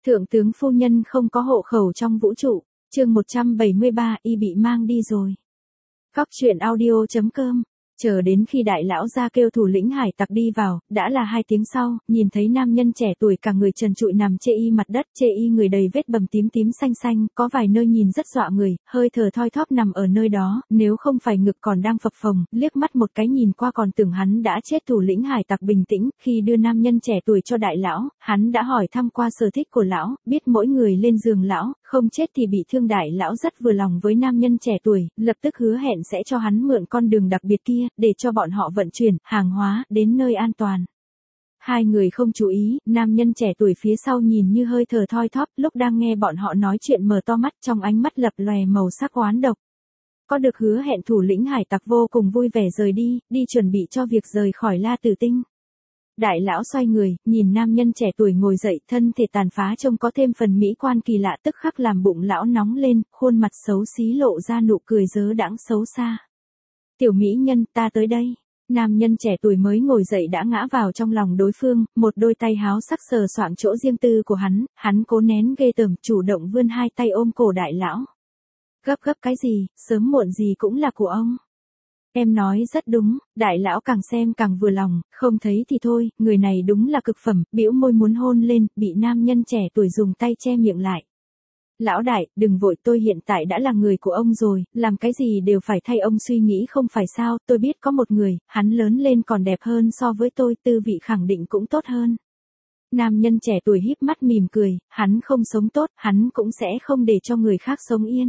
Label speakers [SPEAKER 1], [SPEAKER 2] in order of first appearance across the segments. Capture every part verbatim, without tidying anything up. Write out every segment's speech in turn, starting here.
[SPEAKER 1] Thượng tướng phu nhân không có hộ khẩu trong vũ trụ, chương một trăm bảy mươi ba, y bị mang đi rồi. Góc truyện audio chấm com. Chờ đến khi đại lão ra kêu thủ lĩnh hải tặc đi vào, đã là hai tiếng sau, nhìn thấy nam nhân trẻ tuổi cả người trần trụi nằm chê y mặt đất, chê y người đầy vết bầm tím tím xanh xanh, có vài nơi nhìn rất dọa người, hơi thở thoi thóp nằm ở nơi đó, nếu không phải ngực còn đang phập phồng, liếc mắt một cái nhìn qua còn tưởng hắn đã chết. Thủ lĩnh hải tặc bình tĩnh, khi đưa nam nhân trẻ tuổi cho đại lão, hắn đã hỏi thăm qua sở thích của lão, biết mỗi người lên giường lão, không chết thì bị thương. Đại lão rất vừa lòng với nam nhân trẻ tuổi, lập tức hứa hẹn sẽ cho hắn mượn con đường đặc biệt kia, để cho bọn họ vận chuyển hàng hóa đến nơi an toàn. Hai người không chú ý, nam nhân trẻ tuổi phía sau nhìn như hơi thở thoi thóp, lúc đang nghe bọn họ nói chuyện mở to mắt, trong ánh mắt lập lòe màu sắc oán độc. Có được hứa hẹn, thủ lĩnh hải tặc vô cùng vui vẻ rời đi, đi chuẩn bị cho việc rời khỏi La Tử Tinh. Đại lão xoay người, nhìn nam nhân trẻ tuổi ngồi dậy, thân thể tàn phá trông có thêm phần mỹ quan kỳ lạ, tức khắc làm bụng lão nóng lên, khuôn mặt xấu xí lộ ra nụ cười dớ đãng xấu xa. Tiểu mỹ nhân, ta tới đây. Nam nhân trẻ tuổi mới ngồi dậy đã ngã vào trong lòng đối phương, một đôi tay háo sắc sờ soạng chỗ riêng tư của hắn, hắn cố nén ghê tởm, chủ động vươn hai tay ôm cổ đại lão. Gấp gấp cái gì, sớm muộn gì cũng là của ông. Em nói rất đúng, đại lão càng xem càng vừa lòng, không thấy thì thôi, người này đúng là cực phẩm, bĩu môi muốn hôn lên, bị nam nhân trẻ tuổi dùng tay che miệng lại. Lão đại, đừng vội, tôi hiện tại đã là người của ông rồi, làm cái gì đều phải thay ông suy nghĩ không phải sao, tôi biết có một người, hắn lớn lên còn đẹp hơn so với tôi, tư vị khẳng định cũng tốt hơn. Nam nhân trẻ tuổi híp mắt mỉm cười, hắn không sống tốt, hắn cũng sẽ không để cho người khác sống yên.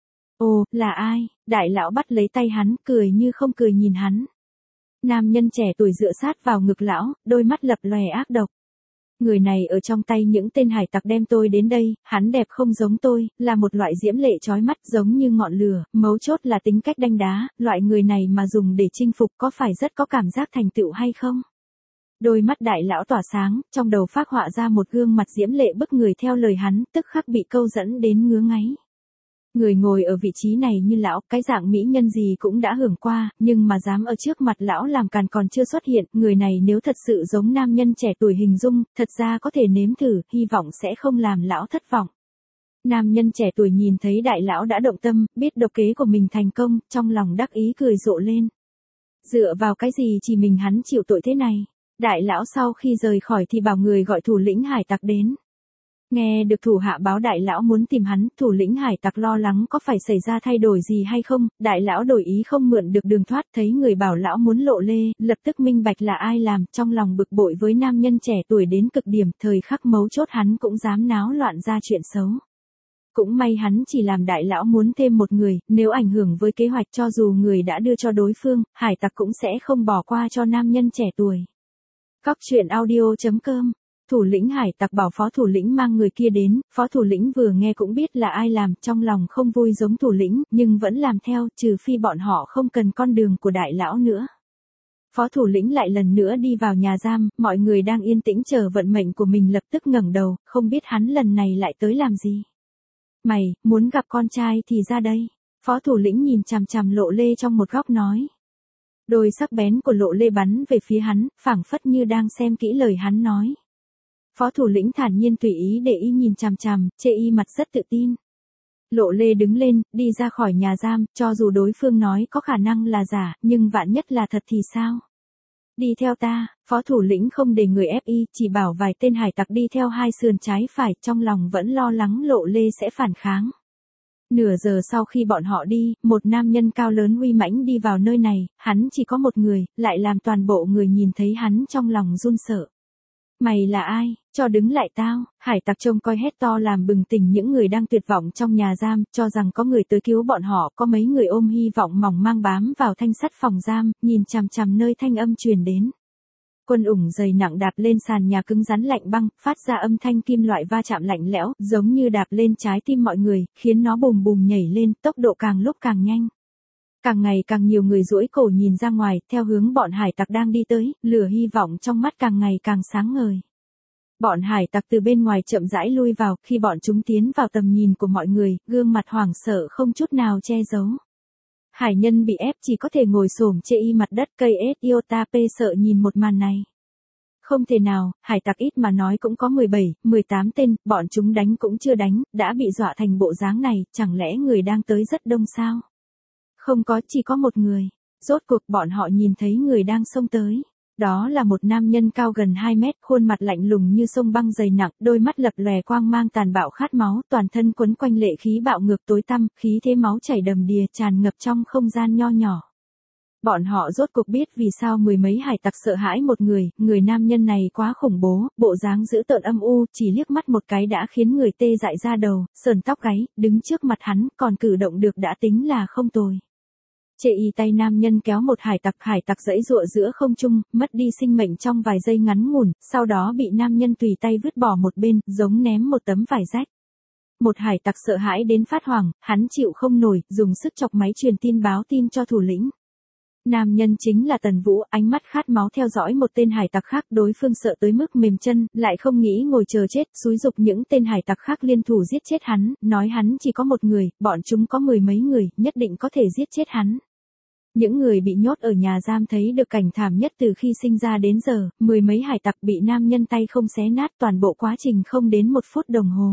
[SPEAKER 1] Ồ, là ai? Đại lão bắt lấy tay hắn, cười như không cười nhìn hắn. Nam nhân trẻ tuổi dựa sát vào ngực lão, đôi mắt lập lòe ác độc. Người này ở trong tay những tên hải tặc đem tôi đến đây, hắn đẹp không giống tôi, là một loại diễm lệ chói mắt giống như ngọn lửa, mấu chốt là tính cách đanh đá, loại người này mà dùng để chinh phục có phải rất có cảm giác thành tựu hay không? Đôi mắt đại lão tỏa sáng, trong đầu phác họa ra một gương mặt diễm lệ bức người theo lời hắn, tức khắc bị câu dẫn đến ngứa ngáy. Người ngồi ở vị trí này như lão, cái dạng mỹ nhân gì cũng đã hưởng qua, nhưng mà dám ở trước mặt lão làm càn còn chưa xuất hiện, người này nếu thật sự giống nam nhân trẻ tuổi hình dung, thật ra có thể nếm thử, hy vọng sẽ không làm lão thất vọng. Nam nhân trẻ tuổi nhìn thấy đại lão đã động tâm, biết độc kế của mình thành công, trong lòng đắc ý cười rộ lên. Dựa vào cái gì chỉ mình hắn chịu tội thế này? Đại lão sau khi rời khỏi thì bảo người gọi thủ lĩnh hải tặc đến. Nghe được thủ hạ báo đại lão muốn tìm hắn, thủ lĩnh hải tặc lo lắng có phải xảy ra thay đổi gì hay không, đại lão đổi ý không mượn được đường thoát, thấy người bảo lão muốn lộ lê, lập tức minh bạch là ai làm, trong lòng bực bội với nam nhân trẻ tuổi đến cực điểm, thời khắc mấu chốt hắn cũng dám náo loạn ra chuyện xấu. Cũng may hắn chỉ làm đại lão muốn thêm một người, nếu ảnh hưởng với kế hoạch cho dù người đã đưa cho đối phương, hải tặc cũng sẽ không bỏ qua cho nam nhân trẻ tuổi. Góc truyện audio chấm com. Thủ lĩnh hải tặc bảo phó thủ lĩnh mang người kia đến, phó thủ lĩnh vừa nghe cũng biết là ai làm, trong lòng không vui giống thủ lĩnh, nhưng vẫn làm theo, trừ phi bọn họ không cần con đường của đại lão nữa. Phó thủ lĩnh lại lần nữa đi vào nhà giam, mọi người đang yên tĩnh chờ vận mệnh của mình lập tức ngẩng đầu, không biết hắn lần này lại tới làm gì. Mày, muốn gặp con trai thì ra đây. Phó thủ lĩnh nhìn chằm chằm Lộ Lê trong một góc nói. Đôi sắc bén của Lộ Lê bắn về phía hắn, phảng phất như đang xem kỹ lời hắn nói. Phó thủ lĩnh thản nhiên tùy ý để y nhìn chằm chằm, chê y mặt rất tự tin. Lộ Lê đứng lên, đi ra khỏi nhà giam, cho dù đối phương nói có khả năng là giả, nhưng vạn nhất là thật thì sao? Đi theo ta, phó thủ lĩnh không để người ép y, chỉ bảo vài tên hải tặc đi theo hai sườn trái phải, trong lòng vẫn lo lắng Lộ Lê sẽ phản kháng. Nửa giờ sau khi bọn họ đi, một nam nhân cao lớn uy mãnh đi vào nơi này, hắn chỉ có một người, lại làm toàn bộ người nhìn thấy hắn trong lòng run sợ. Mày là ai, cho đứng lại tao, hải tặc trông coi hét to làm bừng tỉnh những người đang tuyệt vọng trong nhà giam, cho rằng có người tới cứu bọn họ, có mấy người ôm hy vọng mỏng mang bám vào thanh sắt phòng giam, nhìn chằm chằm nơi thanh âm truyền đến. Quân ủng dày nặng đạp lên sàn nhà cứng rắn lạnh băng, phát ra âm thanh kim loại va chạm lạnh lẽo, giống như đạp lên trái tim mọi người, khiến nó bùm bùm nhảy lên, tốc độ càng lúc càng nhanh. Càng ngày càng nhiều người duỗi cổ nhìn ra ngoài, theo hướng bọn hải tặc đang đi tới, lửa hy vọng trong mắt càng ngày càng sáng ngời. Bọn hải tặc từ bên ngoài chậm rãi lui vào, khi bọn chúng tiến vào tầm nhìn của mọi người, gương mặt hoảng sợ không chút nào che giấu. Hải nhân bị ép chỉ có thể ngồi xổm chê y mặt đất, cây ét iota p sợ nhìn một màn này. Không thể nào, hải tặc ít mà nói cũng có mười bảy, mười tám tên, bọn chúng đánh cũng chưa đánh, đã bị dọa thành bộ dáng này, chẳng lẽ người đang tới rất đông sao? Không có, chỉ có một người. Rốt cuộc bọn họ nhìn thấy người đang xông tới. Đó là một nam nhân cao gần hai mét, khuôn mặt lạnh lùng như sông băng dày nặng, đôi mắt lập lòe quang mang tàn bạo khát máu, toàn thân quấn quanh lệ khí bạo ngược tối tăm, khí thế máu chảy đầm đìa tràn ngập trong không gian nho nhỏ. Bọn họ rốt cuộc biết vì sao mười mấy hải tặc sợ hãi một người, người nam nhân này quá khủng bố, bộ dáng dữ tợn âm u, chỉ liếc mắt một cái đã khiến người tê dại da đầu, sờn tóc gáy, đứng trước mặt hắn, còn cử động được đã tính là không tồi. Chê y tay nam nhân kéo một hải tặc, hải tặc giãy giụa giữa không trung, mất đi sinh mệnh trong vài giây ngắn ngủn, sau đó bị nam nhân tùy tay vứt bỏ một bên, giống ném một tấm vải rách. Một hải tặc sợ hãi đến phát hoảng, hắn chịu không nổi, dùng sức chọc máy truyền tin báo tin cho thủ lĩnh. Nam nhân chính là Tần Vũ, ánh mắt khát máu theo dõi một tên hải tặc khác, đối phương sợ tới mức mềm chân, lại không nghĩ ngồi chờ chết, xúi giục những tên hải tặc khác liên thủ giết chết hắn, nói hắn chỉ có một người, bọn chúng có mười mấy người, nhất định có thể giết chết hắn. Những người bị nhốt ở nhà giam thấy được cảnh thảm nhất từ khi sinh ra đến giờ, mười mấy hải tặc bị nam nhân tay không xé nát, toàn bộ quá trình không đến một phút đồng hồ.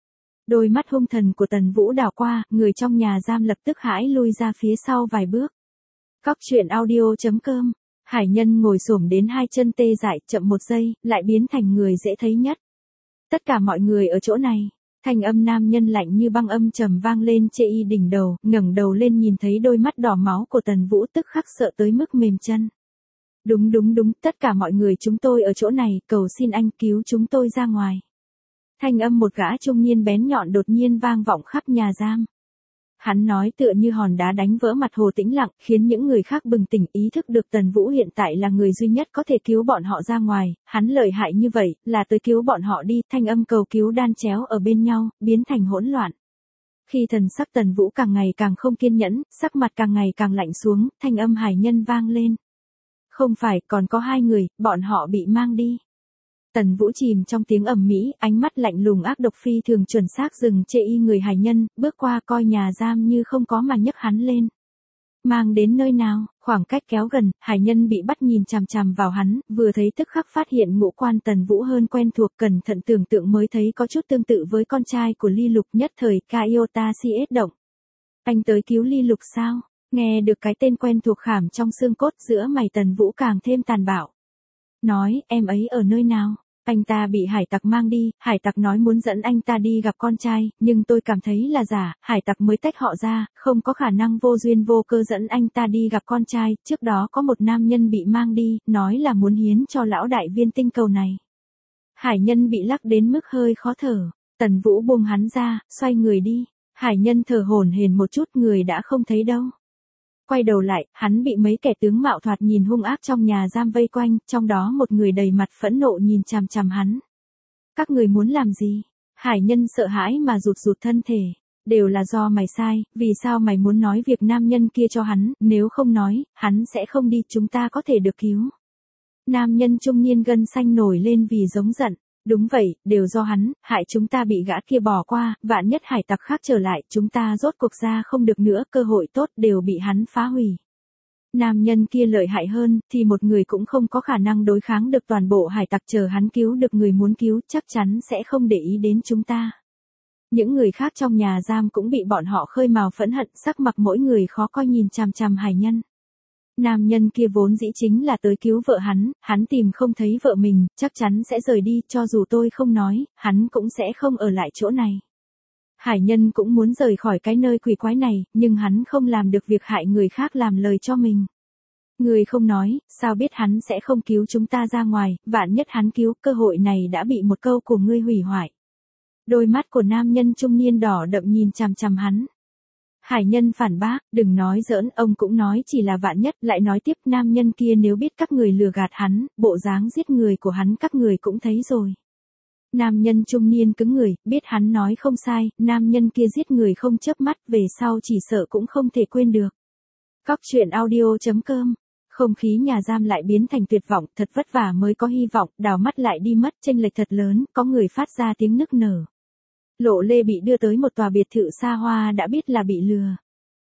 [SPEAKER 1] Đôi mắt hung thần của Tần Vũ đảo qua, người trong nhà giam lập tức hãi lui ra phía sau vài bước. Cóc truyện audio chấm com. Hải nhân ngồi xổm đến hai chân tê dại, chậm một giây, lại biến thành người dễ thấy nhất. Tất cả mọi người ở chỗ này. Thanh âm nam nhân lạnh như băng âm trầm vang lên chê y đỉnh đầu, ngẩng đầu lên nhìn thấy đôi mắt đỏ máu của Tần Vũ tức khắc sợ tới mức mềm chân. Đúng đúng đúng, tất cả mọi người chúng tôi ở chỗ này, cầu xin anh cứu chúng tôi ra ngoài. Thanh âm một gã trung niên bén nhọn đột nhiên vang vọng khắp nhà giam. Hắn nói tựa như hòn đá đánh vỡ mặt hồ tĩnh lặng, khiến những người khác bừng tỉnh ý thức được Tần Vũ hiện tại là người duy nhất có thể cứu bọn họ ra ngoài, hắn lợi hại như vậy, là tới cứu bọn họ đi, thanh âm cầu cứu đan chéo ở bên nhau, biến thành hỗn loạn. Khi thần sắc Tần Vũ càng ngày càng không kiên nhẫn, sắc mặt càng ngày càng lạnh xuống, thanh âm hải nhân vang lên. Không phải, còn có hai người, bọn họ bị mang đi. Tần Vũ chìm trong tiếng ầm mỹ, ánh mắt lạnh lùng ác độc phi thường chuẩn xác dừng chê y người hải nhân, bước qua coi nhà giam như không có mà nhấc hắn lên. Mang đến nơi nào, khoảng cách kéo gần, hải nhân bị bắt nhìn chằm chằm vào hắn, vừa thấy tức khắc phát hiện ngũ quan Tần Vũ hơn quen thuộc, cẩn thận tưởng tượng mới thấy có chút tương tự với con trai của Ly Lục, nhất thời Kaiota si ết động. Anh tới cứu Ly Lục sao? Nghe được cái tên quen thuộc khảm trong xương cốt, giữa mày Tần Vũ càng thêm tàn bạo. Nói, em ấy ở nơi nào? Anh ta bị hải tặc mang đi, hải tặc nói muốn dẫn anh ta đi gặp con trai, nhưng tôi cảm thấy là giả, hải tặc mới tách họ ra, không có khả năng vô duyên vô cơ dẫn anh ta đi gặp con trai, trước đó có một nam nhân bị mang đi, nói là muốn hiến cho lão đại viên tinh cầu này. Hải nhân bị lắc đến mức hơi khó thở, Tần Vũ buông hắn ra, xoay người đi, hải nhân thở hổn hển một chút, người đã không thấy đâu. Quay đầu lại, hắn bị mấy kẻ tướng mạo thoạt nhìn hung ác trong nhà giam vây quanh, trong đó một người đầy mặt phẫn nộ nhìn chằm chằm hắn. Các người muốn làm gì? Hải nhân sợ hãi mà rụt rụt thân thể. Đều là do mày sai, vì sao mày muốn nói việc nam nhân kia cho hắn, nếu không nói, hắn sẽ không đi, chúng ta có thể được cứu. Nam nhân trung niên gân xanh nổi lên vì giống giận. Đúng vậy, đều do hắn, hại chúng ta bị gã kia bỏ qua, vạn nhất hải tặc khác trở lại, chúng ta rốt cuộc ra không được nữa, cơ hội tốt đều bị hắn phá hủy. Nam nhân kia lợi hại hơn, thì một người cũng không có khả năng đối kháng được toàn bộ hải tặc, chờ hắn cứu được người muốn cứu, chắc chắn sẽ không để ý đến chúng ta. Những người khác trong nhà giam cũng bị bọn họ khơi mào phẫn hận, sắc mặt mỗi người khó coi nhìn chằm chằm hải nhân. Nam nhân kia vốn dĩ chính là tới cứu vợ hắn, hắn tìm không thấy vợ mình, chắc chắn sẽ rời đi, cho dù tôi không nói, hắn cũng sẽ không ở lại chỗ này. Hải nhân cũng muốn rời khỏi cái nơi quỷ quái này, nhưng hắn không làm được việc hại người khác làm lời cho mình. Người không nói, sao biết hắn sẽ không cứu chúng ta ra ngoài, vạn nhất hắn cứu, cơ hội này đã bị một câu của ngươi hủy hoại. Đôi mắt của nam nhân trung niên đỏ đậm nhìn chằm chằm hắn. Hải nhân phản bác, đừng nói giỡn, ông cũng nói chỉ là vạn nhất, lại nói tiếp, nam nhân kia nếu biết các người lừa gạt hắn, bộ dáng giết người của hắn các người cũng thấy rồi. Nam nhân trung niên cứng người, biết hắn nói không sai, nam nhân kia giết người không chớp mắt, về sau chỉ sợ cũng không thể quên được. Cóc truyện audio chấm com. Không khí nhà giam lại biến thành tuyệt vọng, thật vất vả mới có hy vọng, đào mắt lại đi mất, chênh lệch thật lớn, có người phát ra tiếng nức nở. Lộ Lê bị đưa tới một tòa biệt thự xa hoa đã biết là bị lừa.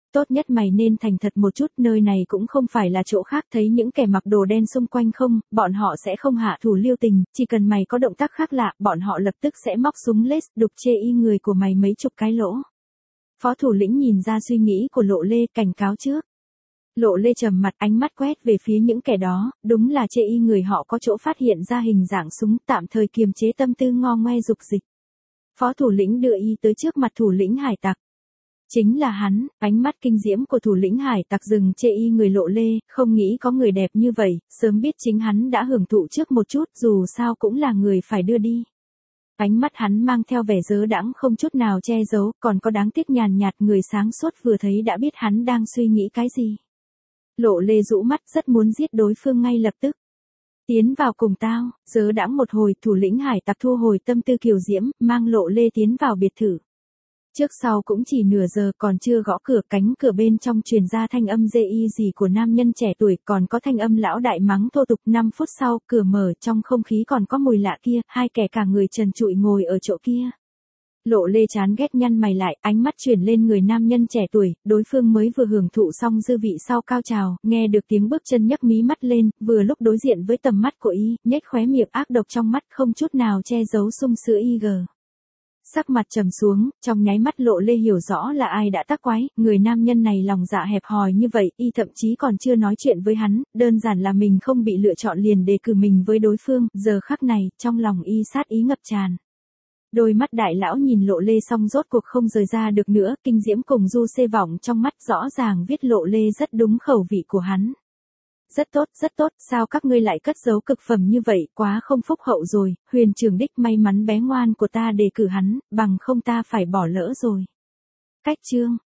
[SPEAKER 1] Tốt nhất mày nên thành thật một chút, nơi này cũng không phải là chỗ khác, thấy những kẻ mặc đồ đen xung quanh không, bọn họ sẽ không hạ thủ lưu tình, chỉ cần mày có động tác khác lạ, bọn họ lập tức sẽ móc súng lết, đục chê y người của mày mấy chục cái lỗ. Phó thủ lĩnh nhìn ra suy nghĩ của Lộ Lê, cảnh cáo trước. Lộ Lê trầm mặt, ánh mắt quét về phía những kẻ đó, đúng là chê y người họ có chỗ phát hiện ra hình dạng súng, tạm thời kiềm chế tâm tư ngo ngoe dục dịch. Phó thủ lĩnh đưa y tới trước mặt thủ lĩnh hải tặc. Chính là hắn, ánh mắt kinh diễm của thủ lĩnh hải tặc dừng chê y người Lộ Lê, không nghĩ có người đẹp như vậy, sớm biết chính hắn đã hưởng thụ trước một chút, dù sao cũng là người phải đưa đi. Ánh mắt hắn mang theo vẻ dớ đãng không chút nào che giấu, còn có đáng tiếc nhàn nhạt, người sáng suốt vừa thấy đã biết hắn đang suy nghĩ cái gì. Lộ Lê rũ mắt, rất muốn giết đối phương ngay lập tức. Tiến vào cùng tao, dớ đãng một hồi, thủ lĩnh hải tặc thu hồi tâm tư kiều diễm, mang Lộ Lê tiến vào biệt thự. Trước sau cũng chỉ nửa giờ, còn chưa gõ cửa, cánh cửa bên trong truyền ra thanh âm dê y gì của nam nhân trẻ tuổi, còn có thanh âm lão đại mắng thô tục. Năm phút sau, cửa mở, trong không khí còn có mùi lạ kia, hai kẻ cả người trần trụi ngồi ở chỗ kia. Lộ Lê chán ghét nhăn mày lại, ánh mắt chuyển lên người nam nhân trẻ tuổi, đối phương mới vừa hưởng thụ xong dư vị sau cao trào, nghe được tiếng bước chân nhấc mí mắt lên, vừa lúc đối diện với tầm mắt của y, nhếch khóe miệng ác độc trong mắt không chút nào che giấu sung sữa y gờ. Sắc mặt trầm xuống, trong nháy mắt Lộ Lê hiểu rõ là ai đã tác quái, người nam nhân này lòng dạ hẹp hòi như vậy, y thậm chí còn chưa nói chuyện với hắn, đơn giản là mình không bị lựa chọn liền đề cử mình với đối phương, giờ khắc này, trong lòng y sát ý ngập tràn. Đôi mắt đại lão nhìn Lộ Lê xong rốt cuộc không rời ra được nữa, kinh diễm cùng du xê vọng trong mắt rõ ràng viết Lộ Lê rất đúng khẩu vị của hắn. Rất tốt, rất tốt, sao các ngươi lại cất giấu cực phẩm như vậy, quá không phúc hậu rồi, Huyền Trường Đích may mắn bé ngoan của ta đề cử hắn, bằng không ta phải bỏ lỡ rồi. Cách chương